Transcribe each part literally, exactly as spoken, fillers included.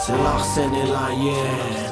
C'est l'Arsène et la hyène.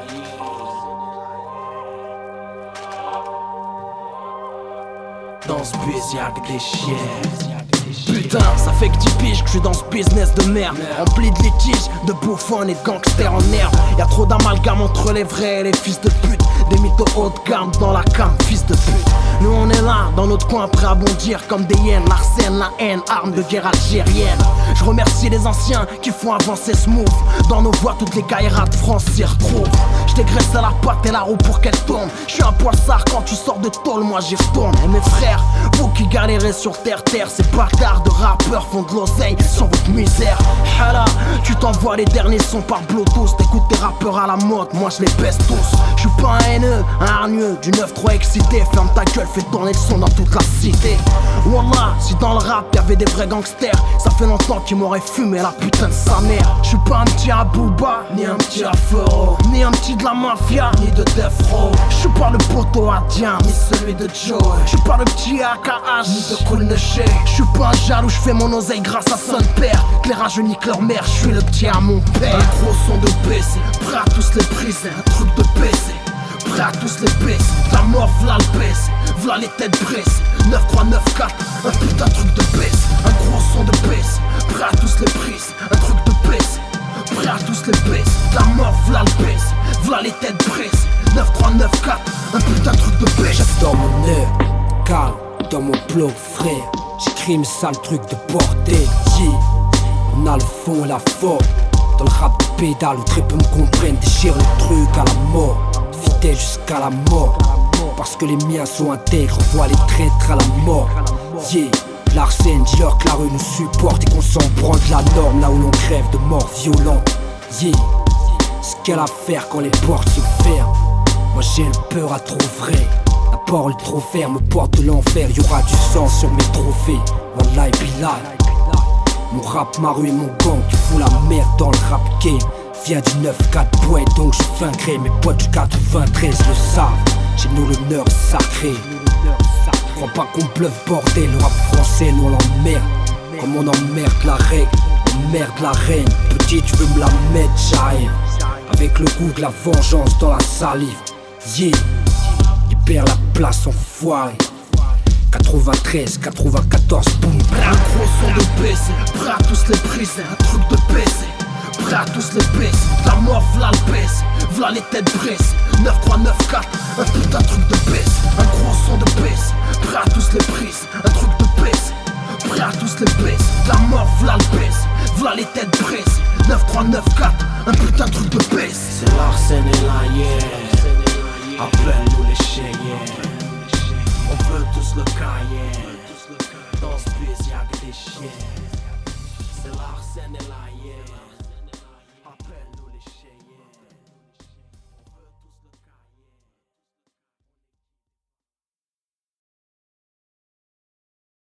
Dans ce bus y'a que des chiens. Putain, ça fait que dix piges que je suis dans ce business de merde, rempli de litiges, de bouffons et de gangsters en herbe. Y'a trop d'amalgame entre les vrais et les fils de pute, des mythos haut de gamme dans la cam, fils de pute. Nous on est là, dans notre coin, prêt à bondir comme des hyènes. L'arsène, la haine, arme de guerre algérienne. Je remercie les anciens qui font avancer ce move. Dans nos voies, toutes les caïras de France s'y retrouvent. Je dégraisse à la patte et la roue pour qu'elle tourne. Je suis un poissard quand tu sors de tôle, moi j'y retourne. Et mes frères, vous qui galérez sur terre, terre, ces bâtards de rappeurs font de l'oseille sur votre misère. Hala, tu t'envoies les derniers sons par Bluetooth. T'écoutes tes rappeurs à la mode, moi je les baisse tous. Je suis pas un haineux, un hargneux, du neuf trois excité. Ferme ta gueule, fais tourner le son dans toute la cité. Wallah, si dans le rap y'avait des vrais gangsters, ça fait longtemps qu'ils m'auraient fumé la putain de sa mère. Je suis pas un petit Abouba, ni un petit Afro, ni un petit de la mafia, ni de Death Row. Je suis pas le poteau Adien, ni celui de Joe. Je suis pas le petit A K H, ni de Cool Neché. Je suis pas un jaloux, je fais mon oseille grâce à son père. Clairage, je nique leur mère, je suis le petit à mon père. Un gros son de B C, prêt à tous les briser, un truc de B C. Prêt à tous les baisser, la mort v'là le baisse, v'là les têtes brisées. neuf trois neuf quatre, un putain de truc de baisse, un gros son de baisse. Prêt à tous les prises, un truc de baisse. Prêt à tous les baisses, la mort v'là le baisse, v'là les têtes brisées. neuf trois neuf quatre, un putain de truc de baisse. J'aime dans mon heure, calme, dans mon bloc frère. J'écris mes sales trucs de portée, yeah. On a le fond et la forme. Dans le rap de pédale où très peu me comprennent. Déchire le truc à la mort, fidèle jusqu'à la mort. Parce que les miens sont intègres, on voit les traîtres à la mort. Yeah, l'Arsène, dis-leur que la rue nous supporte et qu'on s'en branle de la norme. Là où l'on crève de mort violente. Yeah, ce qu'elle a à faire quand les portes se ferment. Moi j'ai le peur à trop vrai. La parole trop ferme, porte de l'enfer. Y'aura du sang sur mes trophées. Wallahi billah. Mon rap, ma rue et mon gang qui fout la merde dans le rap game. Viens du neuf quatre bois donc je vaincrai. Mes potes du quatre-vingt-treize le savent. Chez nous l'honneur est sacré. Crois pas qu'on bluffe bordel. Le rap français nous on l'emmerde. Comme on emmerde la règle, on merde la reine. Petit tu veux me la mettre, j'arrive. Avec le goût de la vengeance dans la salive. Yeah, libère la place enfoiré. quatre-vingt-treize, quatre-vingt-quatorze, boum. Un gros son de B C, prêt à tous les briser, un truc de B C. Prêt à tous les baisser, la mort v'là le baisse, v'là les têtes brisées. neuf trois neuf quatre, un putain de truc de baisse, un gros son de baisse. Prêt à tous les prises, un truc de baisse. Prêt à tous les baisses, la mort v'là le baisse, v'là les têtes brisées. neuf trois neuf quatre, un putain de truc de baisse. C'est l'Arsène et la hyène. Appelle-nous les chiens. On veut tous le cahier. Dans ce bus y'a que des chiens. C'est l'Arsène et la hyène.